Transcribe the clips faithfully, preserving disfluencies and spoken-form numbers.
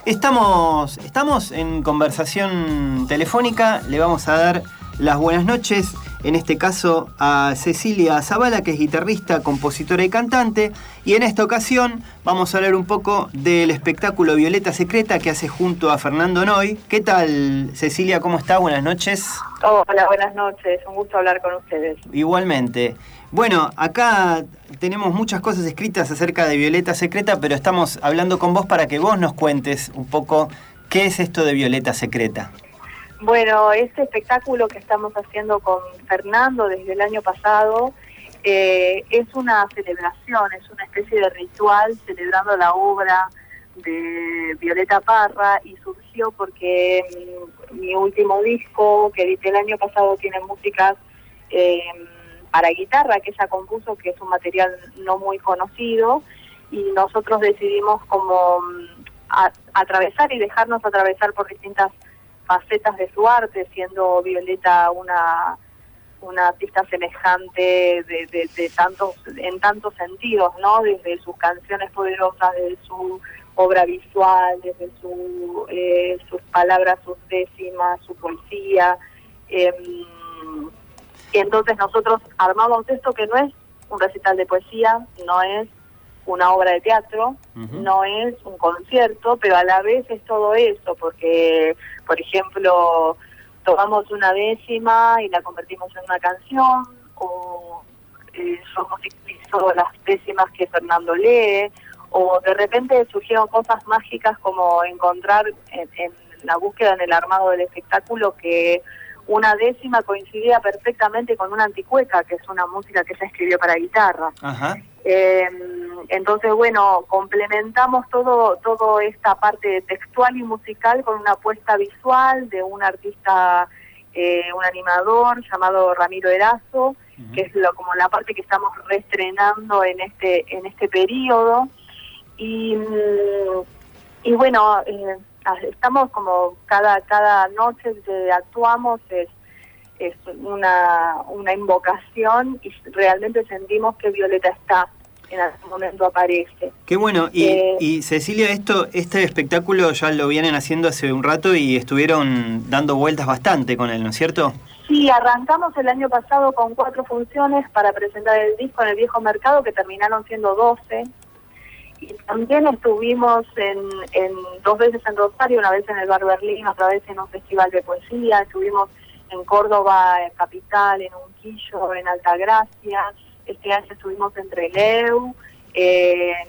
Estamos, estamos en conversación telefónica, le vamos a dar las buenas noches, en este caso a Cecilia Zavala, que es guitarrista, compositora y cantante, y en esta ocasión vamos a hablar un poco del espectáculo Violeta Secreta que hace junto a Fernando Noy. ¿Qué tal, Cecilia? ¿Cómo está? Buenas noches. Hola, buenas noches, un gusto hablar con ustedes. Igualmente. Bueno, acá tenemos muchas cosas escritas acerca de Violeta Secreta, pero estamos hablando con vos para que vos nos cuentes un poco qué es esto de Violeta Secreta. Bueno, este espectáculo que estamos haciendo con Fernando desde el año pasado eh, es una celebración, es una especie de ritual celebrando la obra de Violeta Parra, y surgió porque mm, mi último disco que edité el año pasado tiene músicas eh, para guitarra que ella compuso, que es un material no muy conocido, y nosotros decidimos como mm, a, atravesar y dejarnos atravesar por distintas facetas de su arte, siendo Violeta una una artista semejante de, de, de tantos en tantos sentidos, ¿no? Desde sus canciones poderosas, desde su obra visual, desde su eh, sus palabras, sus décimas, su poesía. Eh, y entonces nosotros armamos esto que no es un recital de poesía, no es una obra de teatro, uh-huh. no es un concierto, pero a la vez es todo eso, porque, por ejemplo, tomamos una décima y la convertimos en una canción, o eh, yo musicalizo las décimas que Fernando lee, o de repente surgieron cosas mágicas como encontrar en, en la búsqueda, en el armado del espectáculo, que una décima coincidía perfectamente con una anticueca, que es una música que ella escribió para guitarra. Ajá. Eh, entonces, bueno, complementamos todo todo esta parte textual y musical con una apuesta visual de un artista, eh, un animador llamado Ramiro Erazo, uh-huh. que es lo, como la parte que estamos reestrenando en este en este periodo. Y, y bueno, eh, estamos como cada cada noche que actuamos es es una una invocación, y realmente sentimos que Violeta está, en algún momento aparece. Qué bueno. Y, eh, y Cecilia, esto este espectáculo ya lo vienen haciendo hace un rato y estuvieron dando vueltas bastante con él, ¿no es cierto? Sí, arrancamos el año pasado con cuatro funciones para presentar el disco en el Viejo Mercado, que terminaron siendo doce. Y también estuvimos en, en dos veces en Rosario, una vez en el Bar Berlín, otra vez en un festival de poesía. Estuvimos en Córdoba, en Capital, en Unquillo, en Altagracia. Este año estuvimos en Trelew, en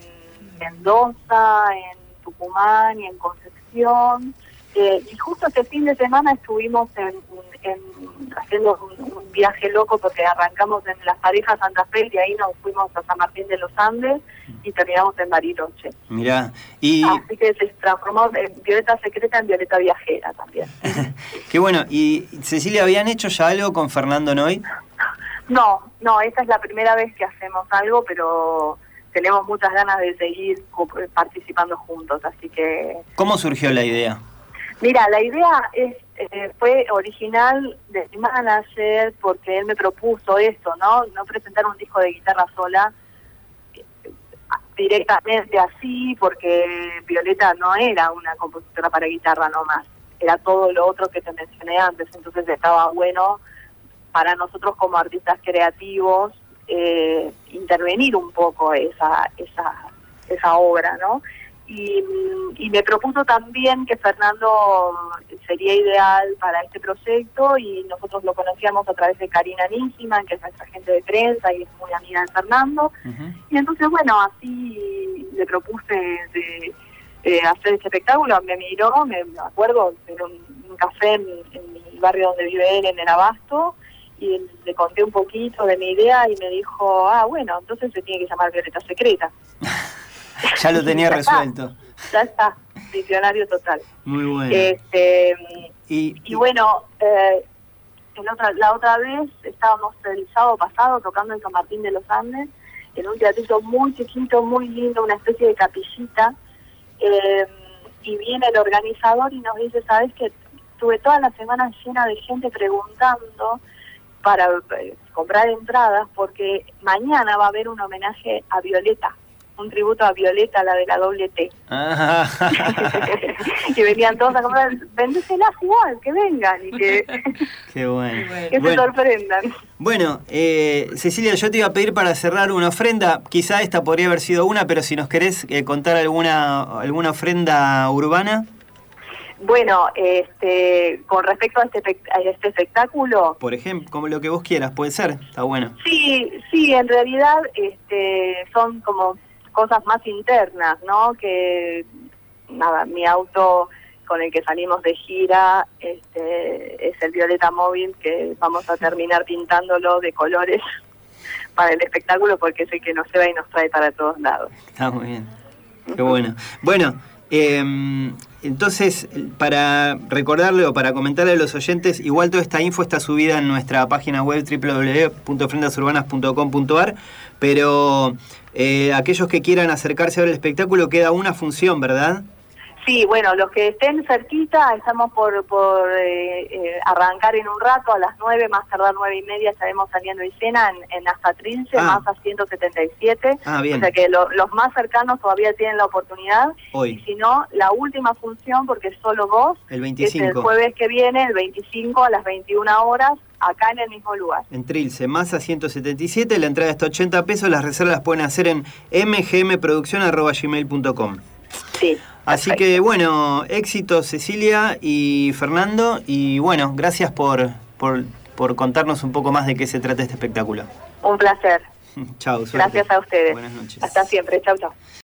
Mendoza, en Tucumán y en Concepción. Eh, y justo este fin de semana estuvimos en, en, haciendo un, un viaje loco, porque arrancamos en Las Parejas, Santa Fe, y ahí nos fuimos a San Martín de los Andes y terminamos en Bariloche. Mirá, y... Así que se transformó en Violeta Secreta en Violeta Viajera también. Qué bueno. ¿Y Cecilia, habían hecho ya algo con Fernando Noy? No, no, esta es la primera vez que hacemos algo, pero tenemos muchas ganas de seguir participando juntos, así que... ¿Cómo surgió la idea? Mira, la idea es eh, fue original de mi manager, porque él me propuso esto, ¿no? No presentar un disco de guitarra sola eh, directamente así, porque Violeta no era una compositora para guitarra nomás, era todo lo otro que te mencioné antes, entonces estaba bueno para nosotros como artistas creativos eh, intervenir un poco esa esa esa obra, ¿no? Y, y me propuso también que Fernando sería ideal para este proyecto, y nosotros lo conocíamos a través de Karina Nisman, que es nuestra agente de prensa y es muy amiga de Fernando. Uh-huh. Y entonces, bueno, así le propuse de, de hacer este espectáculo. Me miró, me acuerdo, en un, un café en, en el barrio donde vive él, en el Abasto, y le conté un poquito de mi idea y me dijo, ah, bueno, entonces se tiene que llamar Violeta Secreta. Ya lo tenía ya resuelto. Está, ya está, visionario total. Muy bueno. Este, y, y bueno, eh, el otra, la otra vez estábamos el sábado pasado tocando en San Martín de los Andes, en un teatrito muy chiquito, muy lindo, una especie de capillita, eh, y viene el organizador y nos dice, ¿sabes qué? Estuve toda la semana llena de gente preguntando para eh, comprar entradas, porque mañana va a haber un homenaje a Violeta un tributo a Violeta, la de la doble T. Ah. Que venían todos a comprar, vendéselas igual, que vengan y que, Qué bueno. que bueno. se sorprendan. Bueno, eh, Cecilia, yo te iba a pedir para cerrar una ofrenda, quizá esta podría haber sido una, pero si nos querés eh, contar alguna, alguna ofrenda urbana. Bueno, este, con respecto a este, a este espectáculo... Por ejemplo, como lo que vos quieras, puede ser, está bueno. Sí, sí, en realidad este, son como cosas más internas, ¿no? Que, nada, mi auto con el que salimos de gira este, es el Violeta Móvil, que vamos a terminar pintándolo de colores para el espectáculo, porque es el que nos lleva y nos trae para todos lados. Está muy bien, qué bueno. Bueno, eh, entonces, para recordarle o para comentarle a los oyentes, igual toda esta info está subida en nuestra página web doble u doble u doble u punto ofrendas urbanas punto com punto a r, pero eh, aquellos que quieran acercarse a ver el espectáculo, queda una función, ¿verdad? Sí, bueno, los que estén cerquita, estamos por, por eh, eh, arrancar en un rato, a las nueve, más tardar nueve y media, estaremos saliendo de escena en, en Hasta Trince, ah. más a ciento setenta y siete. Ah, bien. O sea que lo, los más cercanos todavía tienen la oportunidad. Hoy. Y si no, la última función, porque es solo vos, el veinticinco. es el jueves que viene, el veinticinco a las veintiuna horas, acá en el mismo lugar. En Trilce, más a ciento setenta y siete, la entrada está ochenta pesos, las reservas las pueden hacer en m g m producción arroba gmail punto com. Sí. Así perfecto. que bueno, éxito Cecilia y Fernando, y bueno, gracias por, por, por contarnos un poco más de qué se trata este espectáculo. Un placer. Chau, suerte. Gracias a ustedes. Buenas noches. Hasta siempre. Chau, chau.